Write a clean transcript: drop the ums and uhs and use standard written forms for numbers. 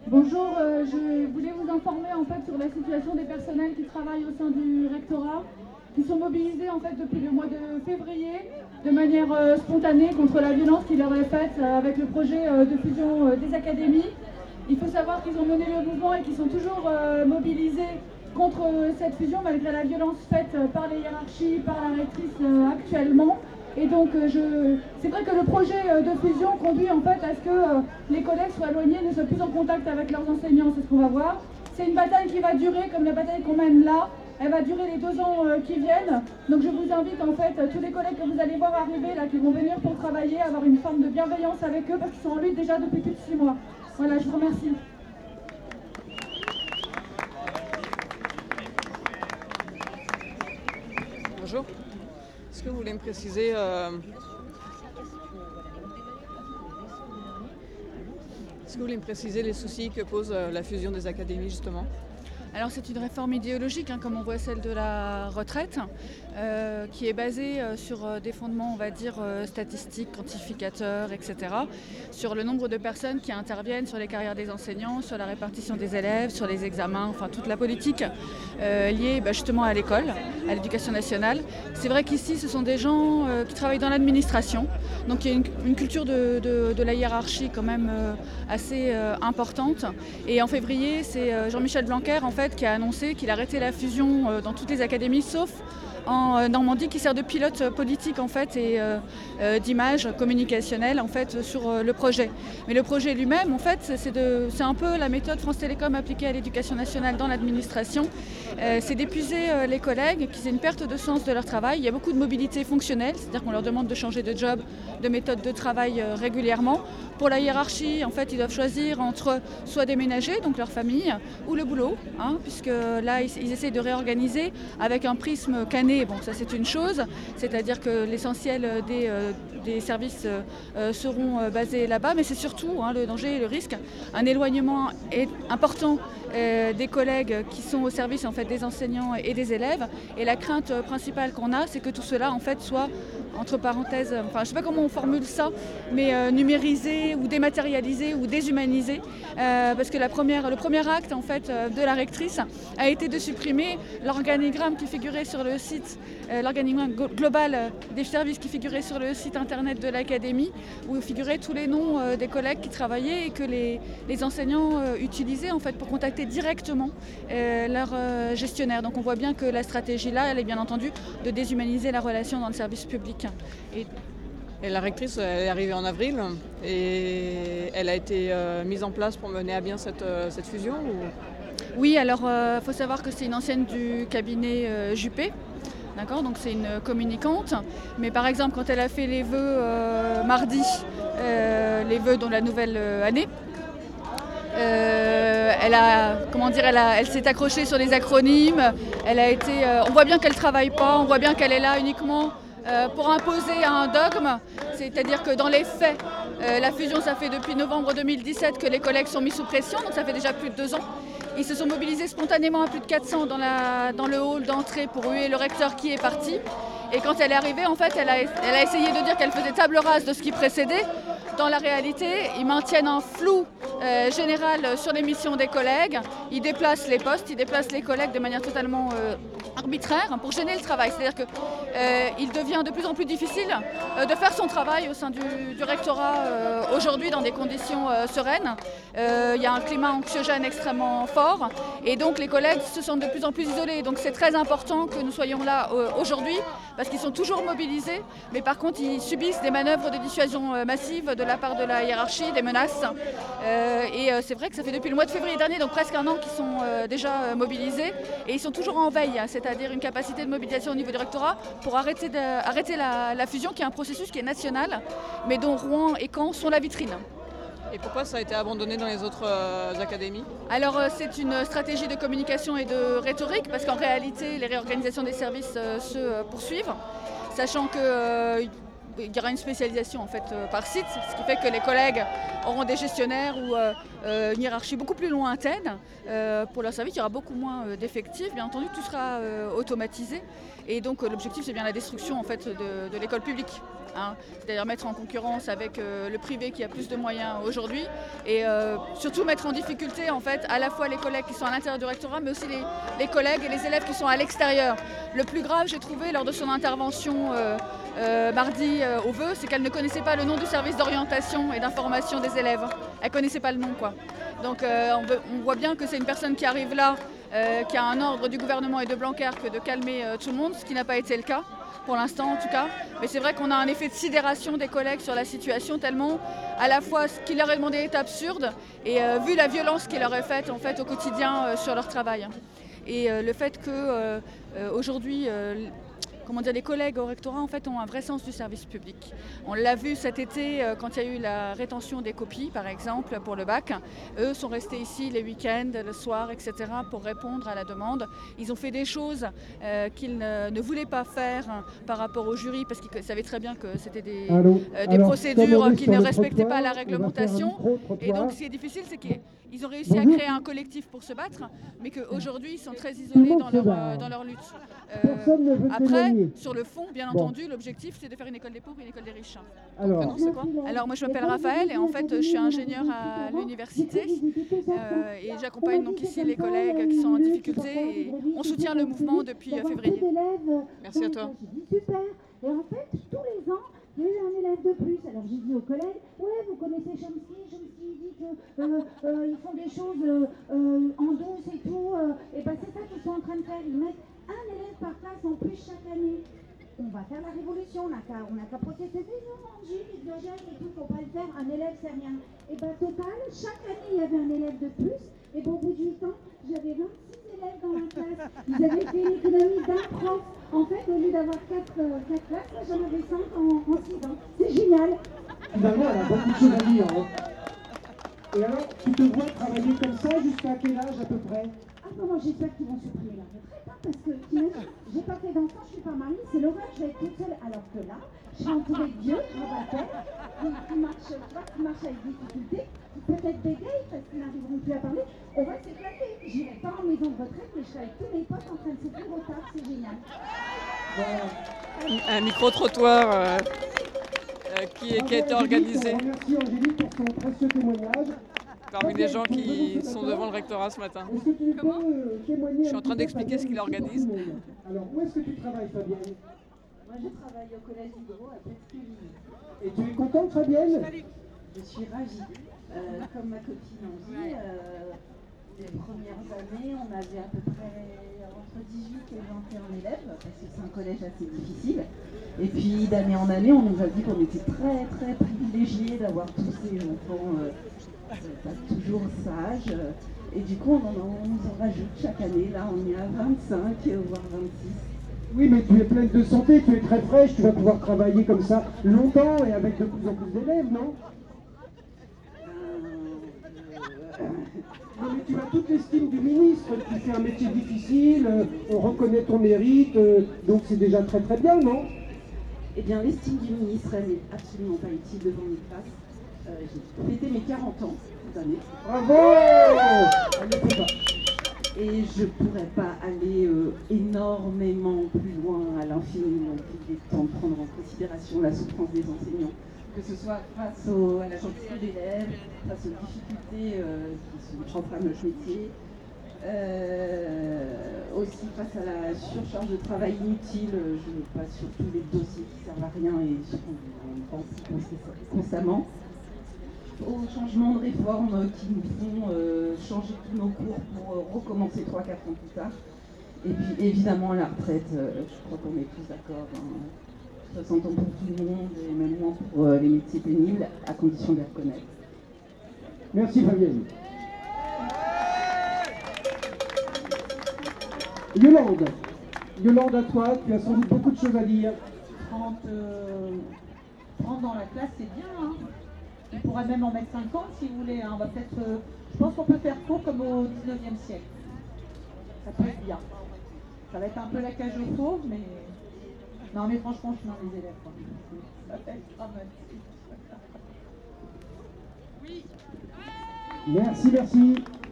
Bonjour, je voulais vous informer en fait sur la situation des personnels qui travaillent au sein du rectorat, qui sont mobilisés en fait depuis le mois de février de manière spontanée contre la violence qui leur est faite avec le projet de fusion des académies. Il faut savoir qu'ils ont mené le mouvement et qu'ils sont toujours mobilisés contre cette fusion malgré la violence faite par les hiérarchies, par la rectrice actuellement. Et donc c'est vrai que le projet de fusion conduit en fait à ce que les collègues soient éloignés, ne soient plus en contact avec leurs enseignants, c'est ce qu'on va voir. C'est une bataille qui va durer comme la bataille qu'on mène là. Elle va durer les 2 ans qui viennent. Donc je vous invite en fait, tous les collègues que vous allez voir arriver là, qui vont venir pour travailler, à avoir une forme de bienveillance avec eux parce qu'ils sont en lutte déjà depuis plus de 6 mois. Voilà, je vous remercie. Bonjour. Est-ce que vous voulez me préciser les soucis que pose la fusion des académies justement? Alors c'est une réforme idéologique, comme on voit celle de la retraite, qui est basée sur des fondements, on va dire, statistiques, quantificateurs, etc. Sur le nombre de personnes qui interviennent sur les carrières des enseignants, sur la répartition des élèves, sur les examens, enfin toute la politique liée justement à l'école, à l'éducation nationale. C'est vrai qu'ici ce sont des gens qui travaillent dans l'administration, donc il y a une culture de la hiérarchie quand même assez importante. Et en février, c'est Jean-Michel Blanquer en fait qui a annoncé qu'il arrêtait la fusion dans toutes les académies sauf en Normandie, qui sert de pilote politique en fait et d'image communicationnelle en fait sur le projet. Mais le projet lui-même en fait c'est un peu la méthode France Télécom appliquée à l'éducation nationale dans l'administration. C'est d'épuiser les collègues, qui c'est une perte de sens de leur travail. Il y a beaucoup de mobilité fonctionnelle, c'est-à-dire qu'on leur demande de changer de job, de méthode de travail régulièrement. Pour la hiérarchie, en fait, ils doivent choisir entre soit déménager, donc leur famille, ou le boulot, puisque là, ils essaient de réorganiser avec un prisme cané. Bon, ça c'est une chose, c'est-à-dire que l'essentiel des services seront basés là-bas, mais c'est surtout le danger et le risque, un éloignement important des collègues qui sont au service en fait, des enseignants et des élèves. Et la crainte principale qu'on a, c'est que tout cela en fait, soit, entre parenthèses, je ne sais pas comment on formule ça, mais numérisé ou dématérialisé ou déshumanisé, parce que le premier acte en fait, de la rectrice a été de supprimer l'organigramme qui figurait sur le site, l'organigramme global des services qui figurait sur le site internet de l'académie, où figuraient tous les noms des collègues qui travaillaient et que les enseignants utilisaient en fait, pour contacter directement leur gestionnaire. Donc on voit bien que la stratégie là, elle est bien entendu de déshumaniser la relation dans le service public. Et la rectrice, elle est arrivée en avril et elle a été mise en place pour mener à bien cette fusion ou... Oui, alors il faut savoir que c'est une ancienne du cabinet Juppé. D'accord, donc c'est une communicante. Mais par exemple, quand elle a fait les vœux mardi, les vœux dans la nouvelle année, elle s'est accrochée sur les acronymes. On voit bien qu'elle ne travaille pas, on voit bien qu'elle est là uniquement pour imposer un dogme. C'est-à-dire que dans les faits, la fusion, ça fait depuis novembre 2017 que les collègues sont mis sous pression, donc ça fait déjà plus de 2 ans. Ils se sont mobilisés spontanément à plus de 400 dans le hall d'entrée pour huer le recteur qui est parti. Et quand elle est arrivée, en fait, elle a essayé de dire qu'elle faisait table rase de ce qui précédait. Dans la réalité, ils maintiennent un flou général sur les missions des collègues. Ils déplacent les postes, ils déplacent les collègues de manière totalement arbitraire pour gêner le travail. C'est-à-dire qu'il devient de plus en plus difficile de faire son travail au sein du rectorat aujourd'hui dans des conditions sereines. Il y a un climat anxiogène extrêmement fort et donc les collègues se sentent de plus en plus isolés. Donc c'est très important que nous soyons là aujourd'hui parce qu'ils sont toujours mobilisés, mais par contre ils subissent des manœuvres de dissuasion massive de la part de la hiérarchie, des menaces. Et c'est vrai que ça fait depuis le mois de février dernier, donc presque 1 an qu'ils sont déjà mobilisés et ils sont toujours en veille, c'est-à-dire une capacité de mobilisation au niveau du rectorat pour arrêter la fusion qui est un processus qui est national, mais dont Rouen et Caen sont la vitrine. Et pourquoi ça a été abandonné dans les autres académies? Alors c'est une stratégie de communication et de rhétorique parce qu'en réalité les réorganisations des services se poursuivent, sachant que il y aura une spécialisation en fait, par site, ce qui fait que les collègues auront des gestionnaires ou une hiérarchie beaucoup plus lointaine pour leur service. Il y aura beaucoup moins d'effectifs, bien entendu, tout sera automatisé. Et donc l'objectif, c'est bien la destruction en fait, de l'école publique. Hein, c'est-à-dire mettre en concurrence avec le privé qui a plus de moyens aujourd'hui et surtout mettre en difficulté en fait à la fois les collègues qui sont à l'intérieur du rectorat mais aussi les collègues et les élèves qui sont à l'extérieur. Le plus grave, j'ai trouvé lors de son intervention mardi au VEU, c'est qu'elle ne connaissait pas le nom du service d'orientation et d'information des élèves. Elle ne connaissait pas le nom quoi. Donc on voit bien que c'est une personne qui arrive là, qui a un ordre du gouvernement et de Blanquer que de calmer tout le monde, ce qui n'a pas été le cas. Pour l'instant en tout cas, mais c'est vrai qu'on a un effet de sidération des collègues sur la situation tellement à la fois ce qu'il leur est demandé est absurde et vu la violence qu'il leur est faite en fait au quotidien sur leur travail. Et le fait que aujourd'hui comment dire, les collègues au rectorat en fait, ont un vrai sens du service public. On l'a vu cet été quand il y a eu la rétention des copies, par exemple, pour le bac. Eux sont restés ici les week-ends, le soir, etc. pour répondre à la demande. Ils ont fait des choses qu'ils ne voulaient pas faire par rapport au jury parce qu'ils savaient très bien que c'était des procédures qui ne respectaient pas la réglementation. Et donc ce qui est difficile, c'est qu'ils ont réussi à créer un collectif pour se battre, mais qu'aujourd'hui ils sont très isolés dans leur lutte. Après, sur le fond, bien entendu, l'objectif c'est de faire une école des pauvres et une école des riches. Alors, c'est quoi ? Alors moi je m'appelle Raphaël et en fait je suis ingénieure à l'université et j'accompagne donc ici les collègues qui sont en difficulté et on soutient le mouvement depuis février. Merci à toi. Super. Et en fait, tous les ans, il y a eu un élève de plus. Alors j'ai dit aux collègues, ouais, vous connaissez Chomsky dit qu'ils font des choses en douce et tout. Et ben c'est ça qu'ils sont en train de faire. Ils mettent un élève par classe en plus chaque année. On va faire la révolution, on n'a qu'à protester. Non, Gilles, exagère et tout, faut pas le faire. Un élève, c'est rien. Et ben total, chaque année, il y avait un élève de plus. Et bon, au bout de 8 ans, j'avais 26 élèves dans la classe. Ils avaient fait une économie d'un prof. En fait, au lieu d'avoir 4 classes, là, j'en avais 5 en 6 ans. C'est génial. Finalement, elle a beaucoup de choses à dire. Hein. Et alors, tu te vois travailler comme ça jusqu'à quel âge à peu près? Ah non, moi j'espère qu'ils vont supprimer la retraite, hein, parce que t'imagines, j'ai pas fait d'enfant, je suis pas mariée, c'est l'horreur, je vais être toute seule. Alors que là, je suis entourée de Dieu, je m'appelle, qui marche avec difficulté, qui peut-être bégaye parce qu'ils n'arriveront plus à parler. On va s'éclater. J'irai pas en maison de retraite, mais je serai avec tous mes potes en train de souffrir au tard, c'est génial. Un micro-trottoir qui a été organisé. Merci Angélique pour son précieux témoignage. Parmi les gens qui sont devant le rectorat ce matin. Comment Je suis en train d'expliquer ce qu'il organise. Alors, où est-ce que tu travailles, Fabienne? Moi, je travaille au collège Diderot à Pesqueville. Et tu es contente, Fabienne? Je suis ravie. Comme ma copine en dit, les premières années, on avait à peu près entre 18 et 21 élèves, parce que c'est un collège assez difficile. Et puis, d'année en année, on nous a dit qu'on était très, très privilégiés d'avoir tous ces enfants pas toujours sages. Et du coup, on nous en rajoute chaque année. Là, on est à 25, voire 26. Oui, mais tu es pleine de santé, tu es très fraîche, tu vas pouvoir travailler comme ça longtemps et avec de plus en plus d'élèves, non? Non, mais tu as toute l'estime du ministre, tu fais un métier difficile, on reconnaît ton mérite, donc c'est déjà très très bien, non? Eh bien, l'estime du ministre, elle n'est absolument pas utile devant une classe. J'ai fêté mes 40 ans cette année. Bravo! Elle ne peut pas. Et je ne pourrais pas aller énormément plus loin à l'infini. Donc il est temps de prendre en considération la souffrance des enseignants, que ce soit face à la gentillesse d'élèves, face aux difficultés qui sont propres à notre métier, aussi face à la surcharge de travail inutile. Je passe sur tous les dossiers qui ne servent à rien et sur on pense constamment. Aux changements de réforme qui nous font changer tous nos cours pour recommencer 3-4 ans plus tard. Et puis évidemment la retraite, je crois qu'on est tous d'accord, 60 ans pour tout le monde et même moins pour les métiers pénibles, à condition de les reconnaître. Merci Fabienne. Yolande, à toi, tu as sans doute beaucoup de choses à dire. 30 dans la classe, c'est bien, hein. On pourrait même en mettre 50 si vous voulez. Hein. On va peut-être, je pense qu'on peut faire court comme au 19e siècle. Ça peut être bien. Ça va être un peu la cage aux fauves, mais Non, mais franchement, je mets les élèves. Quoi. Ça fait dramatique. Merci, merci.